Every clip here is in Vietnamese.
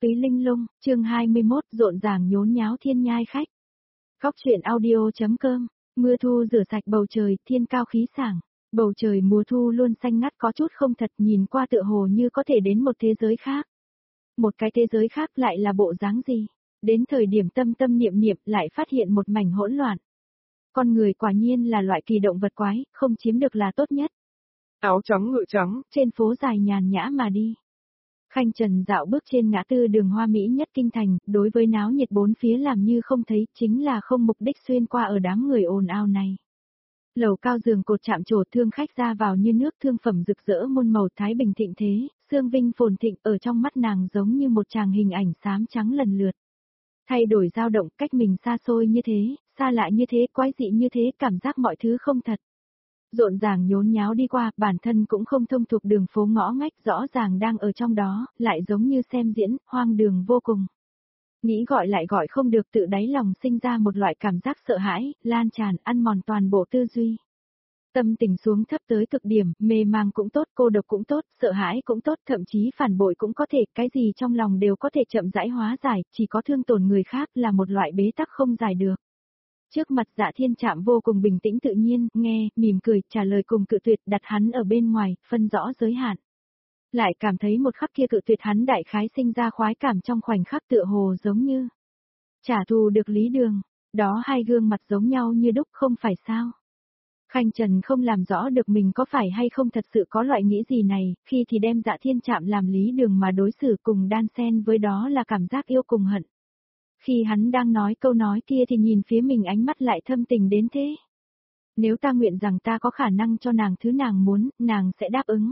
Túy Linh Lung, chương 21, rộn ràng nhốn nháo thiên nhai khách. Góc truyện audio.com, mưa thu rửa sạch bầu trời, thiên cao khí sảng. Bầu trời mùa thu luôn xanh ngắt có chút không thật, nhìn qua tựa hồ như có thể đến một thế giới khác. Một cái thế giới khác lại là bộ dáng gì? Đến thời điểm tâm tâm niệm niệm lại phát hiện một mảnh hỗn loạn. Con người quả nhiên là loại kỳ động vật quái, không chiếm được là tốt nhất. Áo trắng ngựa trắng, trên phố dài nhàn nhã mà đi. Khanh Trần dạo bước trên ngã tư đường hoa mỹ nhất kinh thành, đối với náo nhiệt bốn phía làm như không thấy, chính là không mục đích xuyên qua ở đám người ồn ào này. Lầu cao giường cột chạm trổ thương khách ra vào như nước, thương phẩm rực rỡ muôn màu, thái bình thịnh thế, xương vinh phồn thịnh, ở trong mắt nàng giống như một tràng hình ảnh xám trắng lần lượt. Thay đổi dao động, cách mình xa xôi như thế, xa lạ như thế, quái dị như thế, cảm giác mọi thứ không thật. Rộn ràng nhốn nháo đi qua, bản thân cũng không thông thuộc đường phố ngõ ngách, rõ ràng đang ở trong đó, lại giống như xem diễn, hoang đường vô cùng. Nghĩ gọi lại gọi không được, tự đáy lòng sinh ra một loại cảm giác sợ hãi, lan tràn, ăn mòn toàn bộ tư duy. Tâm tình xuống thấp tới cực điểm, mê mang cũng tốt, cô độc cũng tốt, sợ hãi cũng tốt, thậm chí phản bội cũng có thể, cái gì trong lòng đều có thể chậm rãi hóa giải, chỉ có thương tổn người khác là một loại bế tắc không giải được. Trước mặt Dạ Thiên Trạm vô cùng bình tĩnh tự nhiên, nghe, mỉm cười, trả lời cùng cự tuyệt, đặt hắn ở bên ngoài, phân rõ giới hạn. Lại cảm thấy một khắc kia cự tuyệt hắn đại khái sinh ra khoái cảm trong khoảnh khắc tựa hồ giống như trả thù được Lý Đường, đó hai gương mặt giống nhau như đúc không phải sao. Khanh Trần không làm rõ được mình có phải hay không thật sự có loại nghĩ gì này, khi thì đem Dạ Thiên Trạm làm Lý Đường mà đối xử cùng đan xen với đó là cảm giác yêu cùng hận. Khi hắn đang nói câu nói kia thì nhìn phía mình ánh mắt lại thâm tình đến thế. Nếu ta nguyện rằng ta có khả năng cho nàng thứ nàng muốn, nàng sẽ đáp ứng.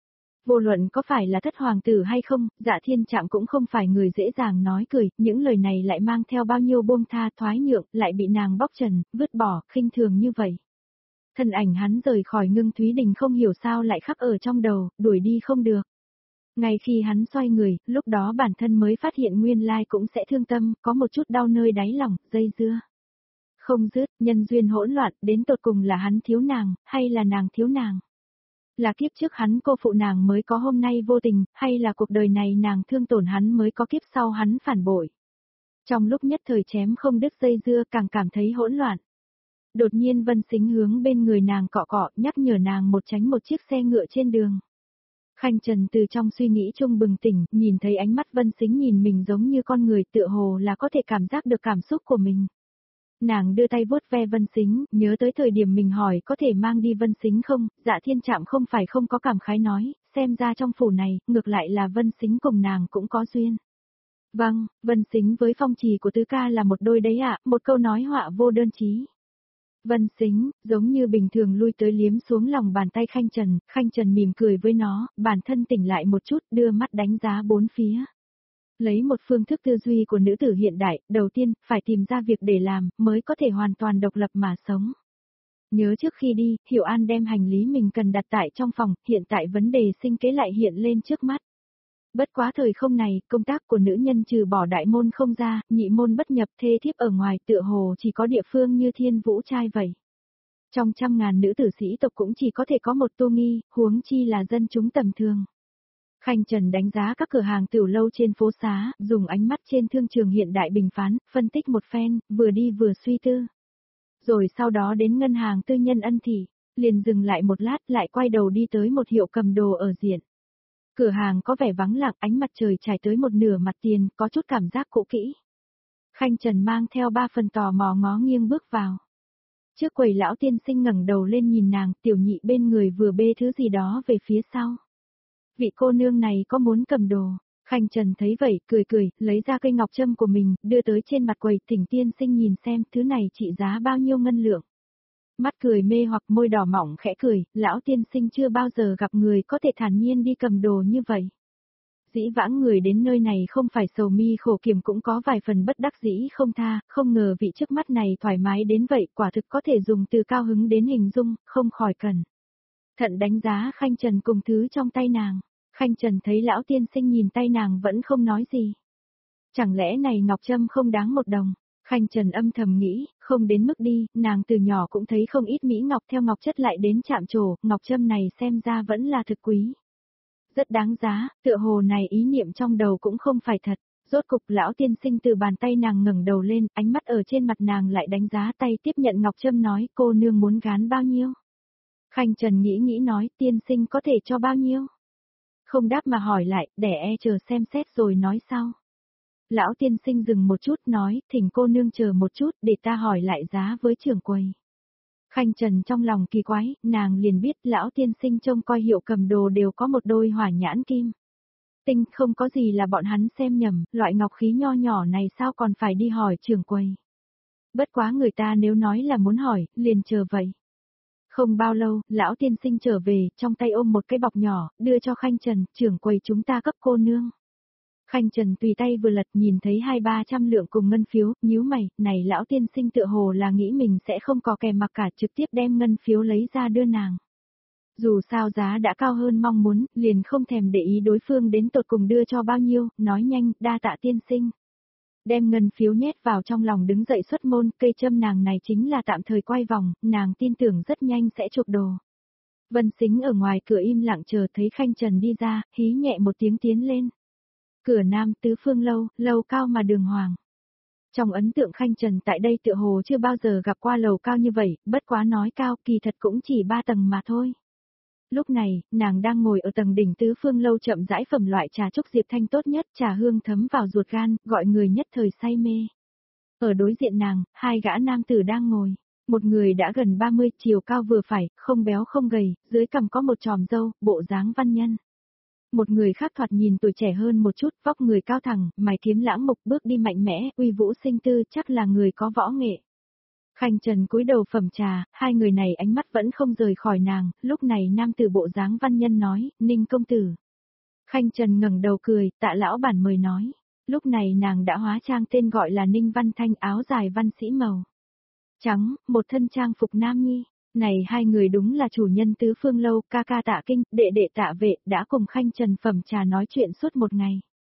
Vô luận có phải là thất hoàng tử hay không, Dạ Thiên Trạm cũng không phải người dễ dàng nói cười, những lời này lại mang theo bao nhiêu buông tha thoái nhượng, lại bị nàng bóc trần, vứt bỏ, khinh thường như vậy. Thân ảnh hắn rời khỏi Ngưng Thúy Đình không hiểu sao lại khắc ở trong đầu, đuổi đi không được. Ngay khi hắn xoay người, lúc đó bản thân mới phát hiện nguyên lai cũng sẽ thương tâm, có một chút đau nơi đáy lòng, dây dưa. Không dứt, nhân duyên hỗn loạn, đến tột cùng là hắn thiếu nàng, hay là nàng thiếu nàng? Là kiếp trước hắn cô phụ nàng mới có hôm nay vô tình, hay là cuộc đời này nàng thương tổn hắn mới có kiếp sau hắn phản bội? Trong lúc nhất thời chém không đứt dây dưa càng cảm thấy hỗn loạn. Đột nhiên Vân Sính hướng bên người nàng cọ cọ, nhắc nhở nàng một tránh một chiếc xe ngựa trên đường. Khanh Trần từ trong suy nghĩ chung bừng tỉnh, nhìn thấy ánh mắt Vân Sính nhìn mình giống như con người tựa hồ là có thể cảm giác được cảm xúc của mình. Nàng đưa tay vuốt ve Vân Sính, nhớ tới thời điểm mình hỏi có thể mang đi Vân Sính không, Dạ Thiên Trạm không phải không có cảm khái nói, xem ra trong phủ này, ngược lại là Vân Sính cùng nàng cũng có duyên. Vâng, Vân Sính với phong trì của tứ ca là một đôi đấy ạ, một câu nói họa vô đơn chí. Vân Sính, giống như bình thường lui tới liếm xuống lòng bàn tay Khanh Trần mỉm cười với nó, bản thân tỉnh lại một chút, đưa mắt đánh giá bốn phía. Lấy một phương thức tư duy của nữ tử hiện đại, đầu tiên, phải tìm ra việc để làm, mới có thể hoàn toàn độc lập mà sống. Nhớ trước khi đi, Hiểu An đem hành lý mình cần đặt tại trong phòng, hiện tại vấn đề sinh kế lại hiện lên trước mắt. Bất quá thời không này, công tác của nữ nhân trừ bỏ đại môn không ra, nhị môn bất nhập, thê thiếp ở ngoài tựa hồ chỉ có địa phương như Thiên Vũ trai vậy. Trong trăm ngàn nữ tử sĩ tộc cũng chỉ có thể có một Tô Nghi, huống chi là dân chúng tầm thường. Khanh Trần đánh giá các cửa hàng tiểu lâu trên phố xá, dùng ánh mắt trên thương trường hiện đại bình phán, phân tích một phen, vừa đi vừa suy tư. Rồi sau đó đến ngân hàng tư nhân Ân Thị, liền dừng lại một lát lại quay đầu đi tới một hiệu cầm đồ ở diện. Cửa hàng có vẻ vắng lặng, ánh mặt trời trải tới một nửa mặt tiền, có chút cảm giác cũ kỹ. Khanh Trần mang theo 3 phần tò mò ngó nghiêng bước vào. Trước quầy lão tiên sinh ngẩng đầu lên nhìn nàng, tiểu nhị bên người vừa bê thứ gì đó về phía sau. Vị cô nương này có muốn cầm đồ? Khanh Trần thấy vậy, cười, lấy ra cây ngọc trâm của mình, đưa tới trên mặt quầy, thỉnh tiên sinh nhìn xem, thứ này trị giá bao nhiêu ngân lượng. Mắt cười mê hoặc môi đỏ mỏng khẽ cười, lão tiên sinh chưa bao giờ gặp người có thể thản nhiên đi cầm đồ như vậy. Dĩ vãng người đến nơi này không phải sầu mi khổ kiểm cũng có vài phần bất đắc dĩ không tha, không ngờ vị trước mắt này thoải mái đến vậy, quả thực có thể dùng từ cao hứng đến hình dung, không khỏi cần. Thận đánh giá Khanh Trần cùng thứ trong tay nàng. Khanh Trần thấy lão tiên sinh nhìn tay nàng vẫn không nói gì. Chẳng lẽ này ngọc trâm không đáng 1 đồng? Khanh Trần âm thầm nghĩ, không đến mức đi, nàng từ nhỏ cũng thấy không ít mỹ ngọc theo ngọc chất lại đến chạm trổ, ngọc trâm này xem ra vẫn là thực quý. Rất đáng giá, tựa hồ này ý niệm trong đầu cũng không phải thật, Rốt cục lão tiên sinh từ bàn tay nàng ngẩng đầu lên, ánh mắt ở trên mặt nàng lại đánh giá tay tiếp nhận ngọc trâm nói cô nương muốn gán bao nhiêu. Khanh Trần nghĩ nghĩ nói tiên sinh có thể cho bao nhiêu. Không đáp mà hỏi lại, để chờ xem xét rồi nói sau. Lão tiên sinh dừng một chút nói, thỉnh cô nương chờ một chút để ta hỏi lại giá với trưởng quầy. Khanh Trần trong lòng kỳ quái, nàng liền biết lão tiên sinh trông coi hiệu cầm đồ đều có một đôi hỏa nhãn kim. Tinh không có gì là bọn hắn xem nhầm, loại ngọc khí nho nhỏ này sao còn phải đi hỏi trưởng quầy. Bất quá người ta nếu nói là muốn hỏi, liền chờ vậy. Không bao lâu, lão tiên sinh trở về, trong tay ôm một cái bọc nhỏ, đưa cho Khanh Trần, trưởng quầy chúng ta cấp cô nương. Khanh Trần tùy tay vừa lật nhìn thấy 200-300 lượng cùng ngân phiếu, nhíu mày, này lão tiên sinh tựa hồ là nghĩ mình sẽ không có kèm mặc cả trực tiếp đem ngân phiếu lấy ra đưa nàng. Dù sao giá đã cao hơn mong muốn, liền không thèm để ý đối phương đến tột cùng đưa cho bao nhiêu, nói nhanh, đa tạ tiên sinh. Đem ngân phiếu nhét vào trong lòng đứng dậy xuất môn, cây châm nàng này chính là tạm thời quay vòng, nàng tin tưởng rất nhanh sẽ chụp đồ. Vân Sính ở ngoài cửa im lặng chờ thấy Khanh Trần đi ra, hí nhẹ một tiếng tiến lên. Cửa nam tứ phương lâu, lầu cao mà đường hoàng. Trong ấn tượng Khanh Trần tại đây tựa hồ chưa bao giờ gặp qua lầu cao như vậy, bất quá nói cao kỳ thật cũng chỉ 3 tầng mà thôi. Lúc này, nàng đang ngồi ở tầng đỉnh tứ phương lâu chậm rãi phẩm loại trà trúc Diệp Thanh tốt nhất, trà hương thấm vào ruột gan, gọi người nhất thời say mê. Ở đối diện nàng, 2 gã nam tử đang ngồi. Một người đã gần 30, chiều cao vừa phải, không béo không gầy, dưới cằm có một chòm râu, bộ dáng văn nhân. Một người khác thoạt nhìn tuổi trẻ hơn một chút, vóc người cao thẳng, mày kiếm lãng mục bước đi mạnh mẽ, uy vũ sinh tư, chắc là người có võ nghệ. Khanh Trần cúi đầu phẩm trà, 2 người này ánh mắt vẫn không rời khỏi nàng, lúc này nam tử bộ dáng văn nhân nói, Ninh công tử. Khanh Trần ngẩng đầu cười, tạ lão bản mời nói. Lúc này nàng đã hóa trang tên gọi là Ninh Văn Thanh, áo dài văn sĩ màu trắng, một thân trang phục nam nhi. Này 2 người đúng là chủ nhân tứ phương lâu, ca ca Tạ Kinh, đệ đệ Tạ Vệ, đã cùng Khanh Trần phẩm trà nói chuyện suốt một ngày.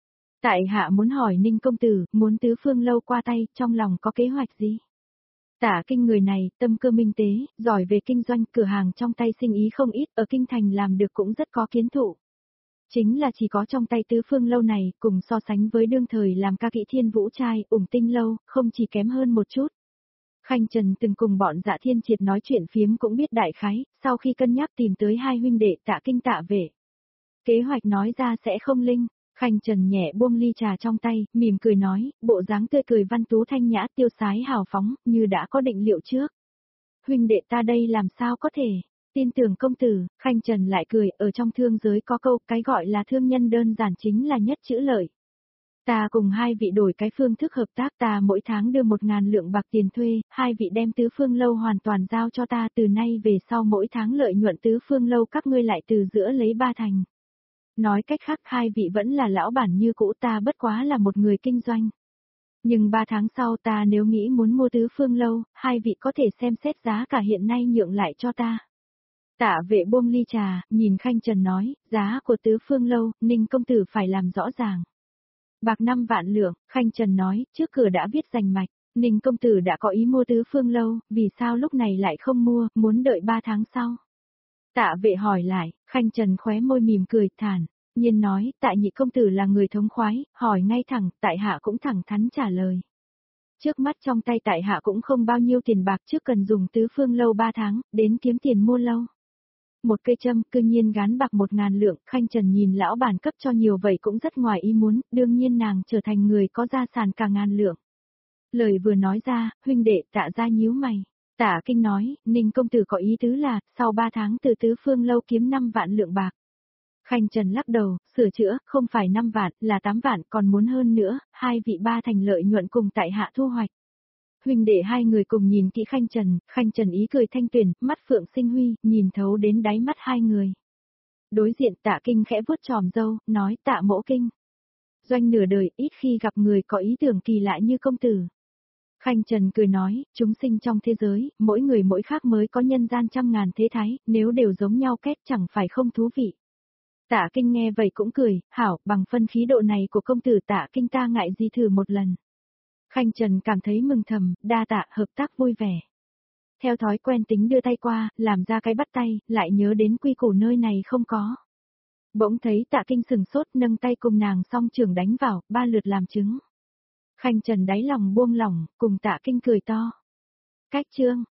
Tại hạ muốn hỏi Ninh công tử, muốn tứ phương lâu qua tay, trong lòng có kế hoạch gì? Tạ Kinh người này, tâm cơ minh tế, giỏi về kinh doanh, cửa hàng trong tay sinh ý không ít, ở kinh thành làm được cũng rất có kiến thụ. Chính là chỉ có trong tay tứ phương lâu này, cùng so sánh với đương thời làm ca kỵ Thiên Vũ trai, Ủng Tinh lâu, không chỉ kém hơn một chút. Khanh Trần từng cùng bọn Dạ Thiên Triệt nói chuyện phiếm cũng biết đại khái, sau khi cân nhắc tìm tới 2 huynh đệ Tạ Kinh Tạ Vệ. Kế hoạch nói ra sẽ không linh, Khanh Trần nhẹ buông ly trà trong tay, mỉm cười nói, bộ dáng tươi cười văn tú thanh nhã tiêu sái hào phóng, như đã có định liệu trước. Huynh đệ ta đây làm sao có thể, tin tưởng công tử, Khanh Trần lại cười, ở trong thương giới có câu, cái gọi là thương nhân đơn giản chính là nhất chữ lợi. Ta cùng 2 vị đổi cái phương thức hợp tác, ta mỗi tháng đưa 1.000 lượng bạc tiền thuê, 2 vị đem tứ phương lâu hoàn toàn giao cho ta, từ nay về sau mỗi tháng lợi nhuận tứ phương lâu các ngươi lại từ giữa lấy 3 thành. Nói cách khác 2 vị vẫn là lão bản như cũ, ta bất quá là một người kinh doanh. Nhưng 3 tháng sau ta nếu nghĩ muốn mua tứ phương lâu, 2 vị có thể xem xét giá cả hiện nay nhượng lại cho ta. Tạ Vệ buông ly trà, nhìn Khanh Trần nói, giá của tứ phương lâu, Ninh công tử phải làm rõ ràng. Bạc 5 vạn lượng, Khanh Trần nói, trước cửa đã viết rành mạch, Ninh công tử đã có ý mua tứ phương lâu, vì sao lúc này lại không mua, muốn đợi 3 tháng sau. Tạ Vệ hỏi lại, Khanh Trần khóe môi mỉm cười, thản nhiên nói, Tạ nhị công tử là người thống khoái, hỏi ngay thẳng, tại hạ cũng thẳng thắn trả lời. Trước mắt trong tay tại hạ cũng không bao nhiêu tiền bạc, trước cần dùng tứ phương lâu 3 tháng, đến kiếm tiền mua lâu. Một cây châm, cư nhiên gán bạc 1.000 lượng, Khanh Trần nhìn lão bản cấp cho nhiều vậy cũng rất ngoài ý muốn, đương nhiên nàng trở thành người có gia sản cả 1.000 lượng. Lời vừa nói ra, huynh đệ Tạ ra nhíu mày. Tạ Kinh nói, Ninh công tử có ý tứ là, sau 3 tháng từ tứ phương lâu kiếm 5 vạn lượng bạc. Khanh Trần lắc đầu, sửa chữa, không phải 5 vạn, là 8 vạn, còn muốn hơn nữa, 2 vị 3 thành lợi nhuận cùng tại hạ thu hoạch. Huynh đệ 2 người cùng nhìn kỹ Khanh Trần ý cười thanh tuyền, mắt phượng sinh huy, nhìn thấu đến đáy mắt 2 người. Đối diện Tạ Kinh khẽ vuốt chòm râu, nói Tạ mỗ kinh. Doanh nửa đời ít khi gặp người có ý tưởng kỳ lạ như công tử. Khanh Trần cười nói, chúng sinh trong thế giới, mỗi người mỗi khác mới có nhân gian trăm ngàn thế thái, nếu đều giống nhau kết chẳng phải không thú vị. Tạ Kinh nghe vậy cũng cười, hảo, bằng phân khí độ này của công tử Tạ Kinh ta ngại gì thử một lần. Khanh Trần cảm thấy mừng thầm, đa tạ, hợp tác vui vẻ. Theo thói quen tính đưa tay qua, làm ra cái bắt tay, lại nhớ đến quy củ nơi này không có. Bỗng thấy Tạ Kinh sừng sốt nâng tay cùng nàng song trường đánh vào, 3 lượt làm chứng. Khanh Trần đáy lòng buông lỏng, cùng Tạ Kinh cười to. Cách chương.